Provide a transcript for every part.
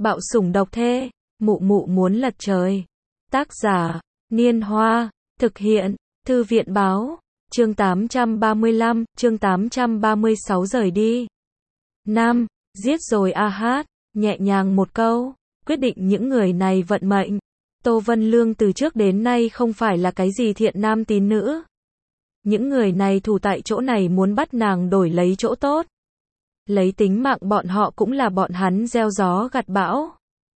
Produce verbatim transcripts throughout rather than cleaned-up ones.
Bạo sủng độc thê, mụ mụ muốn lật trời. Tác giả, Niên Hoa, thực hiện, Thư viện báo, chương tám trăm ba mươi lăm, chương tám trăm ba mươi sáu rời đi. Nam, giết rồi a hát, nhẹ nhàng một câu, quyết định những người này vận mệnh. Tô Vân Lương từ trước đến nay không phải là cái gì thiện nam tín nữ. Những người này thủ tại chỗ này muốn bắt nàng đổi lấy chỗ tốt. Lấy tính mạng bọn họ cũng là bọn hắn gieo gió gặt bão.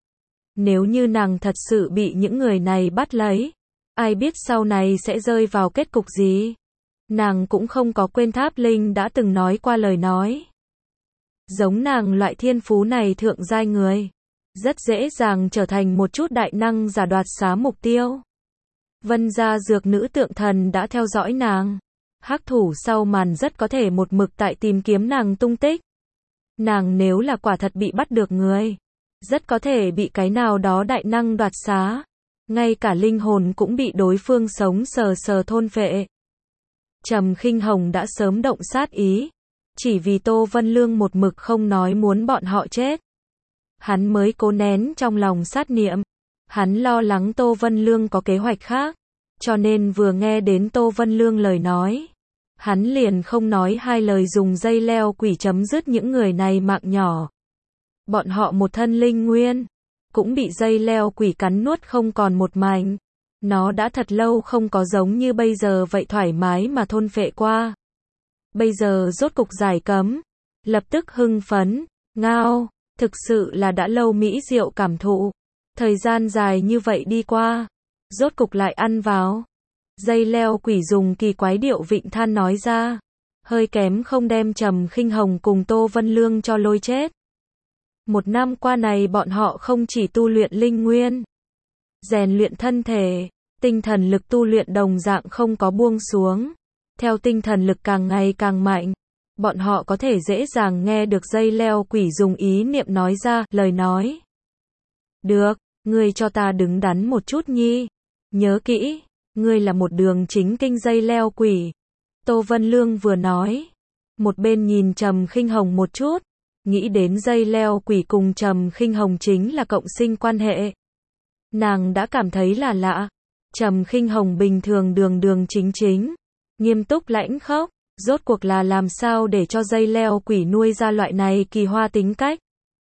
Nếu như nàng thật sự bị những người này bắt lấy, ai biết sau này sẽ rơi vào kết cục gì. Nàng cũng không có quên Tháp Linh đã từng nói qua lời nói. Giống nàng loại thiên phú này thượng giai người, rất dễ dàng trở thành một chút đại năng giả đoạt xá mục tiêu. Vân gia dược nữ tượng thần đã theo dõi nàng. Hắc thủ sau màn rất có thể một mực tại tìm kiếm nàng tung tích. Nàng nếu là quả thật bị bắt được người, rất có thể bị cái nào đó đại năng đoạt xá. Ngay cả linh hồn cũng bị đối phương sống sờ sờ thôn phệ. Trầm Khinh Hồng đã sớm động sát ý. Chỉ vì Tô Vân Lương một mực không nói muốn bọn họ chết, hắn mới cố nén trong lòng sát niệm. Hắn lo lắng Tô Vân Lương có kế hoạch khác, cho nên vừa nghe đến Tô Vân Lương lời nói, hắn liền không nói hai lời dùng dây leo quỷ chấm dứt những người này mạng nhỏ. Bọn họ một thân linh nguyên, cũng bị dây leo quỷ cắn nuốt không còn một mảnh. Nó đã thật lâu không có giống như bây giờ vậy thoải mái mà thôn phệ qua. Bây giờ rốt cục giải cấm, lập tức hưng phấn, ngao, thực sự là đã lâu mỹ diệu cảm thụ. Thời gian dài như vậy đi qua, rốt cục lại ăn vào. Dây leo quỷ dùng kỳ quái điệu vịnh than nói ra, hơi kém không đem Trầm Khinh Hồng cùng Tô Vân Lương cho lôi chết. Một năm qua này bọn họ không chỉ tu luyện linh nguyên, rèn luyện thân thể, tinh thần lực tu luyện đồng dạng không có buông xuống. Theo tinh thần lực càng ngày càng mạnh, bọn họ có thể dễ dàng nghe được dây leo quỷ dùng ý niệm nói ra lời nói. Được, ngươi cho ta đứng đắn một chút nhi. Nhớ kỹ, ngươi là một đường chính kinh dây leo quỷ. Tô Vân Lương vừa nói, một bên nhìn Trầm Khinh Hồng một chút, nghĩ đến dây leo quỷ cùng Trầm Khinh Hồng chính là cộng sinh quan hệ. Nàng đã cảm thấy là lạ. Trầm Khinh Hồng bình thường đường đường chính chính, nghiêm túc lãnh khốc, rốt cuộc là làm sao để cho dây leo quỷ nuôi ra loại này kỳ hoa tính cách?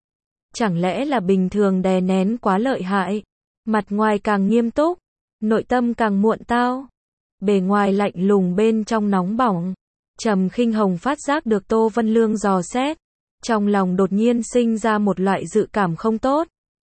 Chẳng lẽ là bình thường đè nén quá lợi hại, mặt ngoài càng nghiêm túc, nội tâm càng muộn tao, bề ngoài lạnh lùng bên trong nóng bỏng. Trầm Khinh Hồng phát giác được Tô Vân Lương dò xét, trong lòng đột nhiên sinh ra một loại dự cảm không tốt.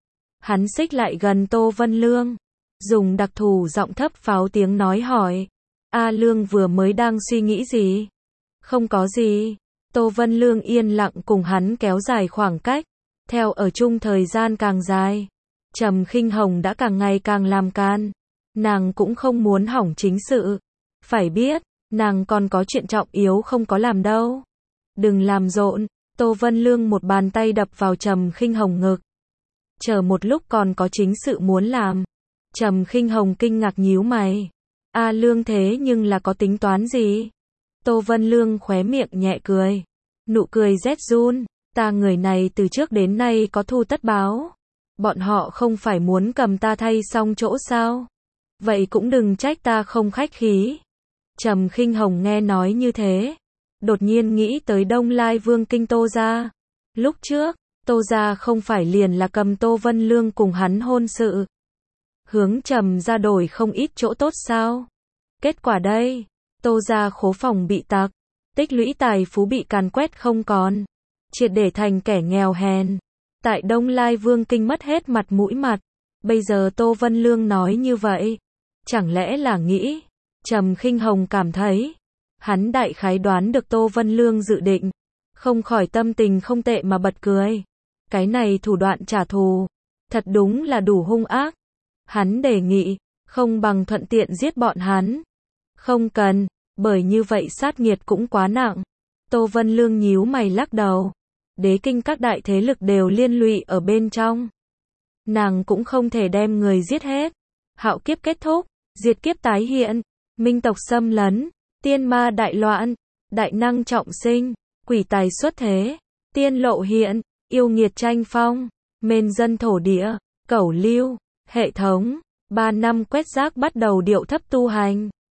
Hắn xích lại gần Tô Vân Lương, dùng đặc thù giọng thấp pháo tiếng nói hỏi. A Lương vừa mới đang suy nghĩ gì? Không có gì. Tô Vân Lương yên lặng cùng hắn kéo dài khoảng cách. Theo ở chung thời gian càng dài, Trầm Khinh Hồng đã càng ngày càng làm can. Nàng cũng không muốn hỏng chính sự. Phải biết, nàng còn có chuyện trọng yếu không có làm đâu. Đừng làm rộn. Tô Vân Lương một bàn tay đập vào Trầm Khinh Hồng ngực. Chờ một lúc còn có chính sự muốn làm. Trầm Khinh Hồng kinh ngạc nhíu mày. A Lương thế nhưng là có tính toán gì? Tô Vân Lương khóe miệng nhẹ cười. Nụ cười rét run. Ta người này từ trước đến nay có thu tất báo. Bọn họ không phải muốn cầm ta thay xong chỗ sao? Vậy cũng đừng trách ta không khách khí. Trầm Khinh Hồng nghe nói như thế, đột nhiên nghĩ tới Đông Lai Vương kinh Tô gia. Lúc trước, Tô gia không phải liền là cầm Tô Vân Lương cùng hắn hôn sự, hướng Trầm gia đổi không ít chỗ tốt sao? Kết quả đây, Tô gia khố phòng bị tặc, tích lũy tài phú bị càn quét không còn, triệt để thành kẻ nghèo hèn. Tại Đông Lai Vương kinh mất hết mặt mũi mặt. Bây giờ Tô Vân Lương nói như vậy, chẳng lẽ là nghĩ? Trầm Khinh Hồng cảm thấy, hắn đại khái đoán được Tô Vân Lương dự định, không khỏi tâm tình không tệ mà bật cười. Cái này thủ đoạn trả thù, thật đúng là đủ hung ác. Hắn đề nghị, không bằng thuận tiện giết bọn hắn. Không cần, bởi như vậy sát nghiệt cũng quá nặng. Tô Vân Lương nhíu mày lắc đầu. Đế kinh các đại thế lực đều liên lụy ở bên trong. Nàng cũng không thể đem người giết hết. Hạo kiếp kết thúc, diệt kiếp tái hiện, minh tộc xâm lấn, tiên ma đại loạn, đại năng trọng sinh, quỷ tài xuất thế, tiên lộ hiện, yêu nghiệt tranh phong, Mên dân thổ địa, cẩu lưu, hệ thống, ba năm quét rác bắt đầu điệu thấp tu hành.